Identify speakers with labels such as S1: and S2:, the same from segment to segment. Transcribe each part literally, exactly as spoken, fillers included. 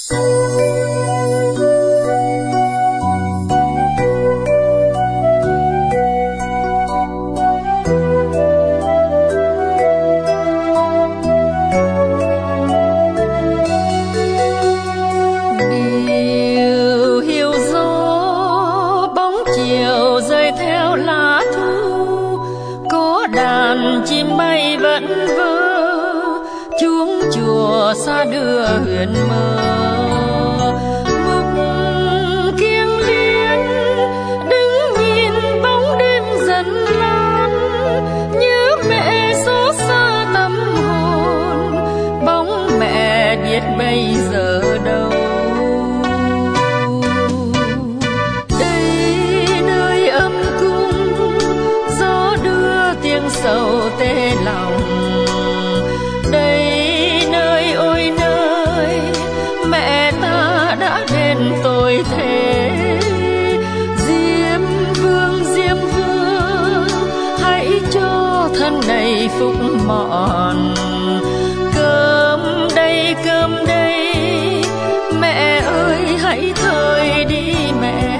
S1: Chim bay vẫn vơ chuông chùa xa đưa huyền mơ. Mục kiêng liên đứng nhìn bóng đêm dần lan, nhớ mẹ xót xa tâm hồn, bóng mẹ biết bây giờ đâu. Đây nơi âm cung gió đưa tiếng sầu tê lòng, đây nơi ôi nơi mẹ ta đã đến tôi thế. Diêm vương diêm vương hãy cho thân này phúc mọn, cơm đây cơm đây mẹ ơi hãy thời đi mẹ.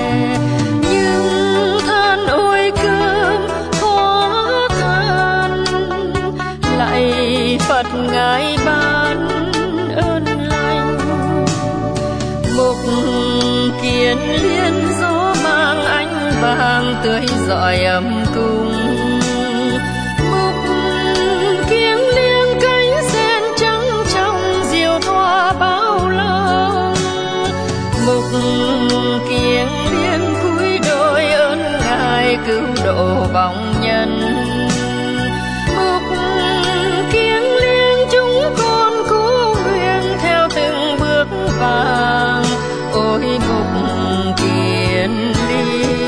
S1: Nhưng than ôi cơm khó than, lại Phật ngài ban ơn lành. Mục kiền liên gió mang ánh vàng tươi rọi ấm cung. Mục kiêng liêng cánh sen trắng trong diều thoa bao lòng. Mục kiêng liêng cúi đôi ơn ngài cứu độ vong nhân. Mục kiêng liêng chúng con cố nguyện theo từng bước vàng. Ôi mục kiền liêng.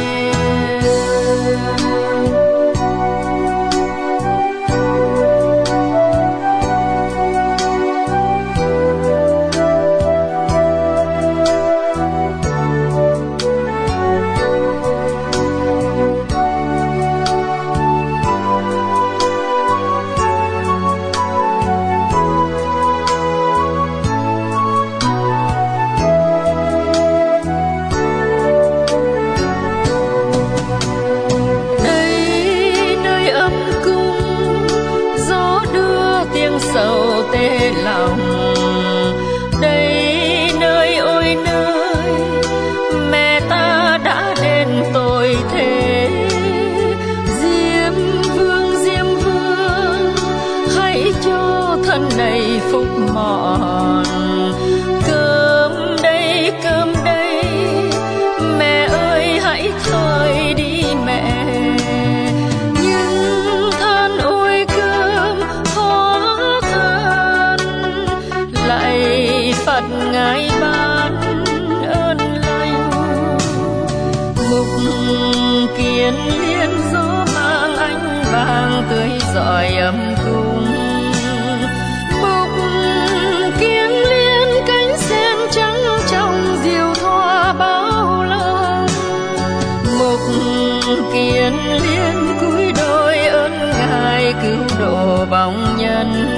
S1: Sầu tê lòng, đây nơi ôi nơi mẹ ta đã đến tôi thế. Diêm vương diêm vương hãy cho thân này phúc mọn, cơm đây cơm đây mẹ ơi hãy thời đi mẹ. Phật ngài ban ơn lành. Mục kiền liên gió mang ánh vàng tươi rọi ấm cung. Mục kiêng liên cánh sen trắng trong diều thoa bao lòng. Mục kiền liên cúi đôi ơn ngài cứu độ vong nhân.